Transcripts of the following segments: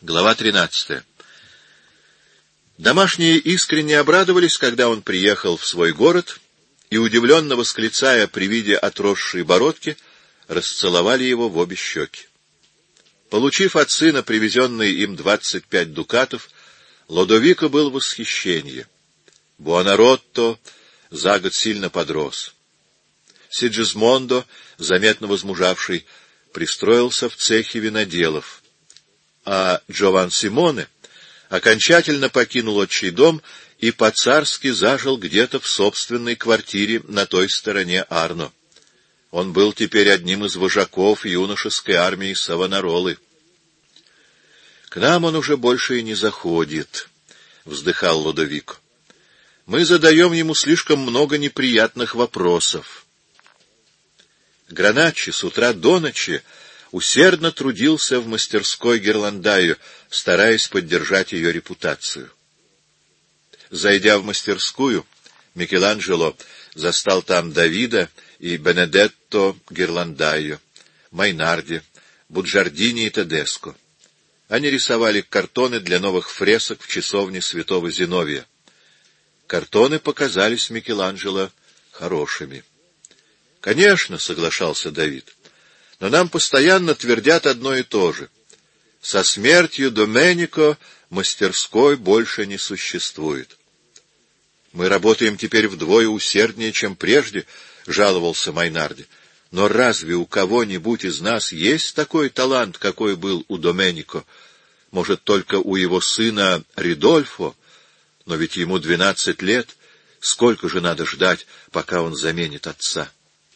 Глава 13. Домашние искренне обрадовались, когда он приехал в свой город, и, удивленно восклицая при виде отросшей бородки, расцеловали его в обе щеки. Получив от сына привезенные им 25 дукатов, Лодовико был в восхищении. Буонаротто за год сильно подрос. Сиджисмондо, заметно возмужавший, пристроился в цехе виноделов, а Джован Симоне окончательно покинул отчий дом и по-царски зажил где-то в собственной квартире на той стороне Арно. Он был теперь одним из вожаков юношеской армии Савонаролы. «К нам он уже больше и не заходит», — вздыхал Лодовико. «Мы задаем ему слишком много неприятных вопросов». Граначчи с утра до ночи усердно трудился в мастерской Герландаю, стараясь поддержать ее репутацию. Зайдя в мастерскую, Микеланджело застал там Давида и Бенедетто Герландайо, Майнарди, Буджардини и Тедеско. Они рисовали картоны для новых фресок в часовне святого Зиновия. Картоны показались Микеланджело хорошими. «Конечно», — соглашался Давид, — «но нам постоянно твердят одно и то же. Со смертью Доменико мастерской больше не существует». «Мы работаем теперь вдвое усерднее, чем прежде», — жаловался Майнарди. «Но разве у кого-нибудь из нас есть такой талант, какой был у Доменико? Может, только у его сына Ридольфо? Но ведь ему 12 лет. Сколько же надо ждать, пока он заменит отца?»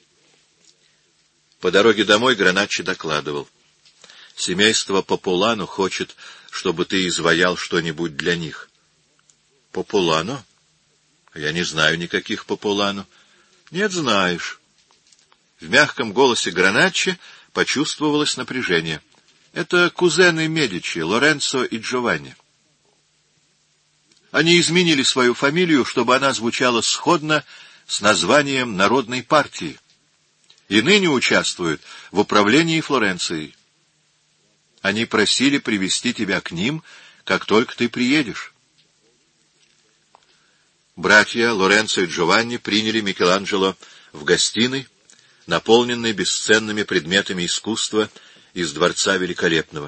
По дороге домой Граначчи докладывал: «Семейство Популано хочет, чтобы ты изваял что-нибудь для них». «Популано? Я не знаю никаких Популано». «Нет, знаешь». В мягком голосе Граначчи почувствовалось напряжение. «Это кузены Медичи, Лоренцо и Джованни. Они изменили свою фамилию, чтобы она звучала сходно с названием народной партии, и ныне участвуют в управлении Флоренцией. Они просили привести тебя к ним, как только ты приедешь». Братья Лоренцо и Джованни приняли Микеланджело в гостиной, наполненной бесценными предметами искусства из Дворца Великолепного.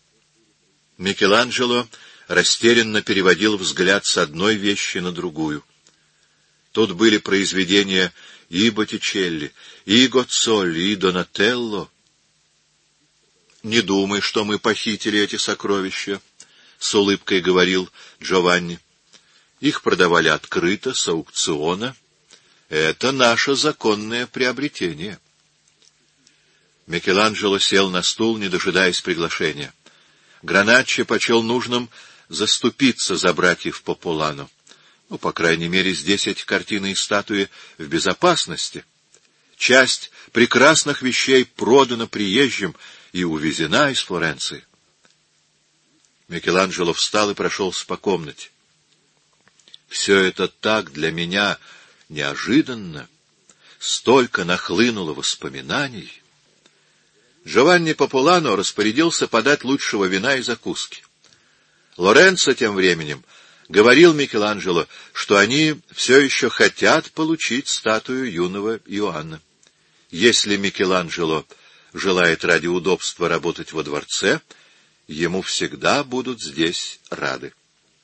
Микеланджело растерянно переводил взгляд с одной вещи на другую. Тут были произведения и Боттичелли, и Гоццолли, и Донателло. «Не думай, что мы похитили эти сокровища», — с улыбкой говорил Джованни. «Их продавали открыто, с аукциона. Это наше законное приобретение». Микеланджело сел на стул, не дожидаясь приглашения. Граначчи почел нужным заступиться за братьев Популано. По крайней мере, здесь эти картины и статуи в безопасности. Часть прекрасных вещей продана приезжим и увезена из Флоренции. Микеланджело встал и прошелся по комнате. «Все это так для меня неожиданно, столько нахлынуло воспоминаний». Джованни Популано распорядился подать лучшего вина и закуски. Лоренцо тем временем говорил Микеланджело, что они все еще хотят получить статую юного Иоанна. Если Микеланджело желает ради удобства работать во дворце, ему всегда будут здесь рады.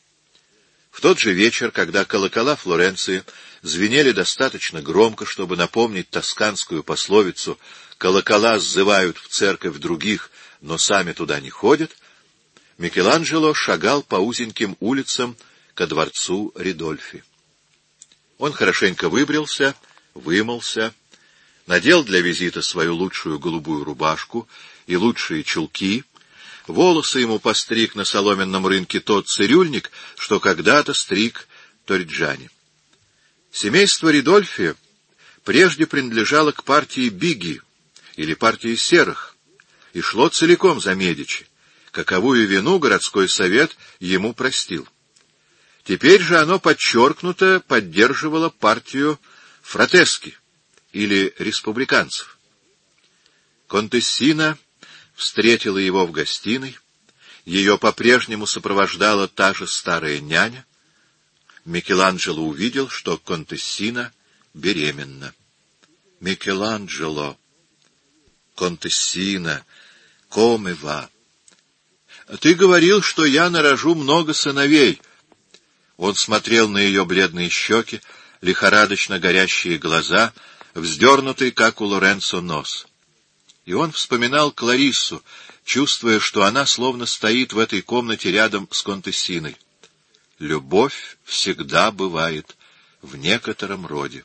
В тот же вечер, когда колокола Флоренции звенели достаточно громко, чтобы напомнить тосканскую пословицу «колокола сзывают в церковь других, но сами туда не ходят», Микеланджело шагал по узеньким улицам ко дворцу Ридольфи. Он хорошенько выбрился, вымылся, надел для визита свою лучшую голубую рубашку и лучшие чулки. Волосы ему постриг на соломенном рынке тот цирюльник, что когда-то стриг Торриджани. Семейство Ридольфи прежде принадлежало к партии Биги, или партии Серых, и шло целиком за Медичи, каковую вину городской совет ему простил. Теперь же оно подчеркнуто поддерживало партию Фратески, или республиканцев. Контессина встретила его в гостиной Ее по-прежнему сопровождала та же старая няня. Микеланджело увидел, что контессина беременна. Микеланджело, контессина, come va? Ты говорил, что я нарожу много сыновей. Он смотрел на ее бледные щеки, лихорадочно горящие глаза, вздернутый, как у Лоренцо, нос. И он вспоминал Клариссу, чувствуя, что она словно стоит в этой комнате рядом с контессиной. Любовь всегда бывает в некотором роде.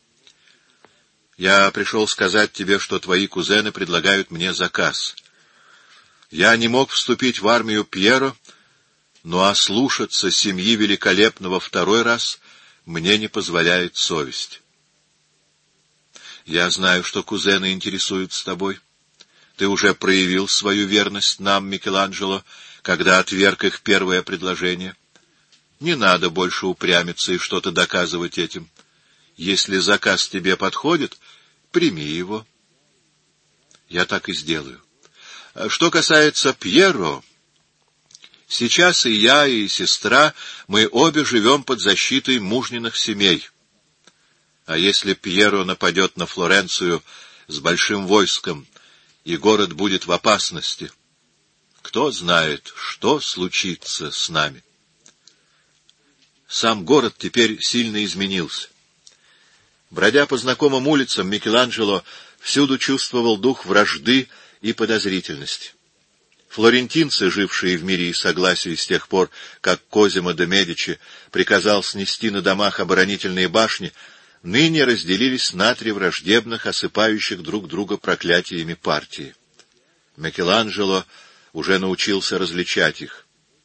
Я пришел сказать тебе, что твои кузены предлагают мне заказ. Я не мог вступить в армию Пьеро, но ослушаться семьи Великолепного второй раз мне не позволяет совесть. Я знаю, что кузены интересуются тобой. Ты уже проявил свою верность нам, Микеланджело, когда отверг их первое предложение. Не надо больше упрямиться и что-то доказывать этим. Если заказ тебе подходит, прими его. Я так и сделаю. Что касается Пьеро, сейчас и я, и сестра, мы обе живем под защитой мужниных семей. А если Пьеро нападет на Флоренцию с большим войском, и город будет в опасности, кто знает, что случится с нами. Сам город теперь сильно изменился. Бродя по знакомым улицам, Микеланджело всюду чувствовал дух вражды и подозрительности. Флорентинцы, жившие в мире и согласии с тех пор, как Козимо де Медичи приказал снести на домах оборонительные башни, ныне разделились на три враждебных, осыпающих друг друга проклятиями партии. Микеланджело уже научился различать их.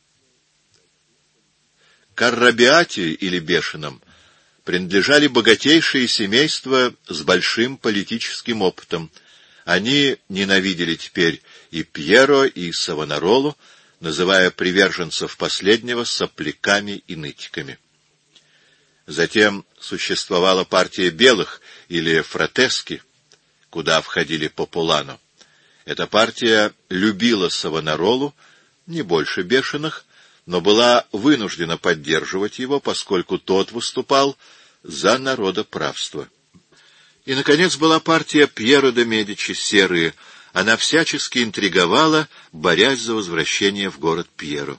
К Аррабиате, или Бешеным, принадлежали богатейшие семейства с большим политическим опытом. Они ненавидели теперь и Пьеро, и Савонаролу, называя приверженцев последнего сопляками и нытиками. Затем существовала партия белых, или фратески, куда входили Популано. Эта партия любила Савонаролу, не больше Бешеных, но была вынуждена поддерживать его, поскольку тот выступал за народоправство. И, наконец, была партия Пьеро де Медичи, серые. Она всячески интриговала, борясь за возвращение в город Пьеро.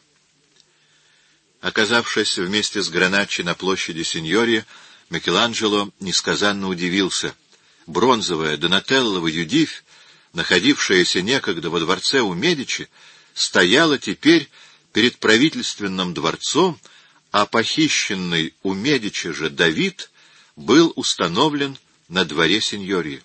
Оказавшись вместе с Граначчи на площади Синьории, Микеланджело несказанно удивился. Бронзовая Донателлова Юдивь, находившаяся некогда во дворце у Медичи, стояла теперь перед правительственным дворцом, а похищенный у Медичи же Давид был установлен на дворе Синьории.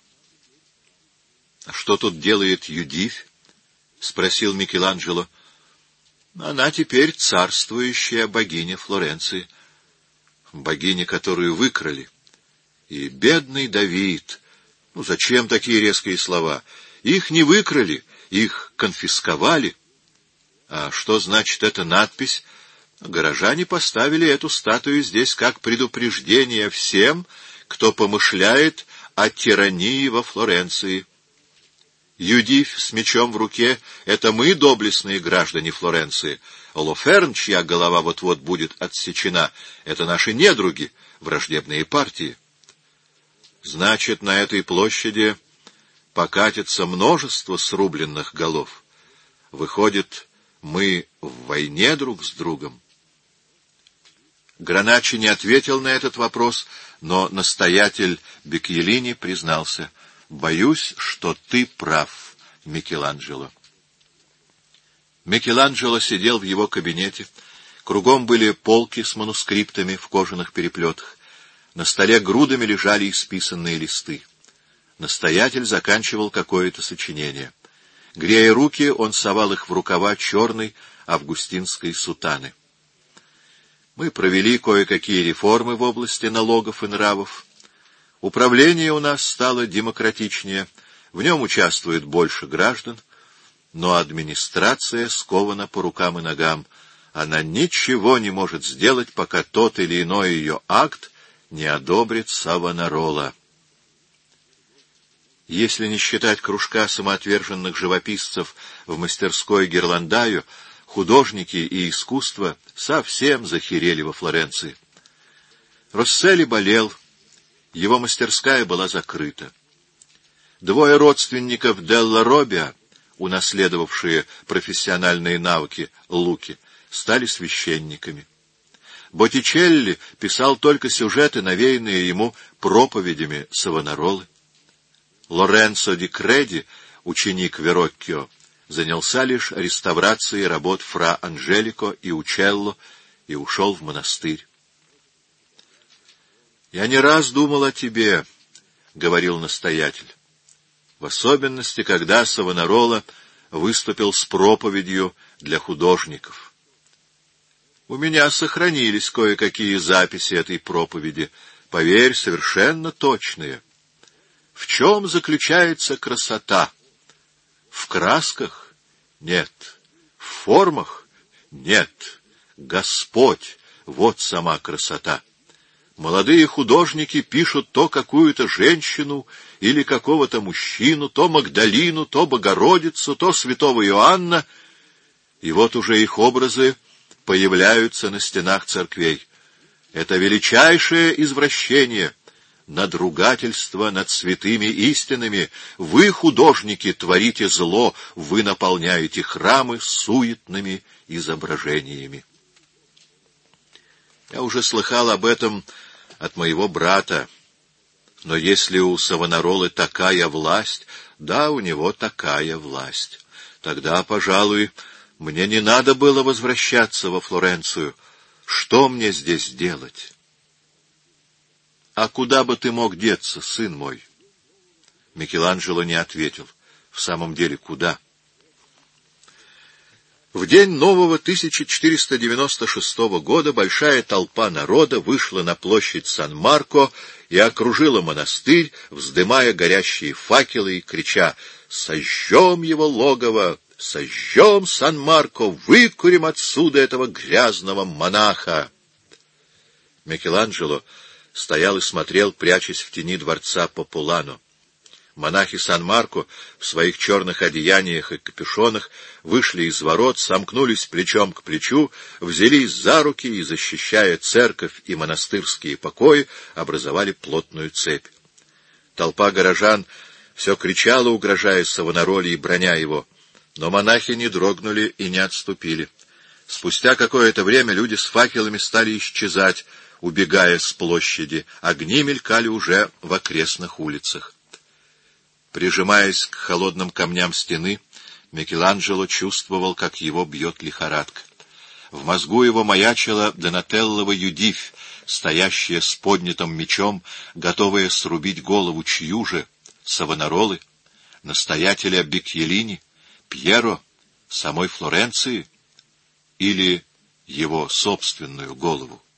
— А что тут делает Юдивь? — спросил Микеланджело. — Она теперь царствующая богиня Флоренции, богиня, которую выкрали. И бедный Давид... Ну, зачем такие резкие слова? Их не выкрали, их конфисковали. А что значит эта надпись? Горожане поставили эту статую здесь как предупреждение всем, кто помышляет о тирании во Флоренции. Юдивь с мечом в руке — это мы, доблестные граждане Флоренции. Олоферн, чья голова вот-вот будет отсечена, — это наши недруги, враждебные партии. Значит, на этой площади покатится множество срубленных голов. Выходит, мы в войне друг с другом. Граначчи не ответил на этот вопрос, но настоятель Бекьелини признался: «Боюсь, что ты прав, Микеланджело». Микеланджело сидел в его кабинете. Кругом были полки с манускриптами в кожаных переплетах. На столе грудами лежали исписанные листы. Настоятель заканчивал какое-то сочинение. Грея руки, он совал их в рукава черной августинской сутаны. Мы провели кое-какие реформы в области налогов и нравов. Управление у нас стало демократичнее, в нем участвует больше граждан, но администрация скована по рукам и ногам. Она ничего не может сделать, пока тот или иной ее акт не одобрит Савонарола. Если не считать кружка самоотверженных живописцев в мастерской Герландаю, художники и искусство совсем захерели во Флоренции. Росселли болел, его мастерская была закрыта. Двое родственников Делла Робиа, унаследовавшие профессиональные навыки Луки, стали священниками. Боттичелли писал только сюжеты, навеянные ему проповедями Савонаролы. Лоренцо ди Креди, ученик Вероккио, занялся лишь реставрацией работ фра Анжелико и Учелло и ушел в монастырь. «Я не раз думал о тебе», — говорил настоятель, в особенности, когда Савонарола выступил с проповедью для художников. У меня сохранились кое-какие записи этой проповеди, поверь, совершенно точные. В чем заключается красота? В красках? Нет. В формах? Нет. Господь — вот сама красота. Молодые художники пишут то какую-то женщину или какого-то мужчину, то Магдалину, то Богородицу, то святого Иоанна, и вот уже их образы появляются на стенах церквей. Это величайшее извращение, надругательство над святыми истинами. Вы, художники, творите зло, вы наполняете храмы суетными изображениями. Я уже слыхал об этом от моего брата. Но если у Савонаролы такая власть, да, у него такая власть, тогда, пожалуй, мне не надо было возвращаться во Флоренцию. Что мне здесь делать? А куда бы ты мог деться, сын мой? Микеланджело не ответил. В самом деле, куда? В день нового 1496 года большая толпа народа вышла на площадь Сан-Марко и окружила монастырь, вздымая горящие факелы и крича: «Сожжем его логово! Сожжем Сан-Марко! Выкурим отсюда этого грязного монаха!» Микеланджело стоял и смотрел, прячась в тени дворца Популано. Монахи Сан-Марко в своих черных одеяниях и капюшонах вышли из ворот, сомкнулись плечом к плечу, взялись за руки и, защищая церковь и монастырские покои, образовали плотную цепь. Толпа горожан все кричала, угрожая Савонароле и браня его, но монахи не дрогнули и не отступили. Спустя какое-то время люди с факелами стали исчезать, убегая с площади, огни мелькали уже в окрестных улицах. Прижимаясь к холодным камням стены, Микеланджело чувствовал, как его бьет лихорадка. В мозгу его маячила Донателлова Юдивь, стоящая с поднятым мечом, готовая срубить голову чью же? Савонаролы? Настоятеля Бикьелини? Пьеро? Самой Флоренции? Или его собственную голову?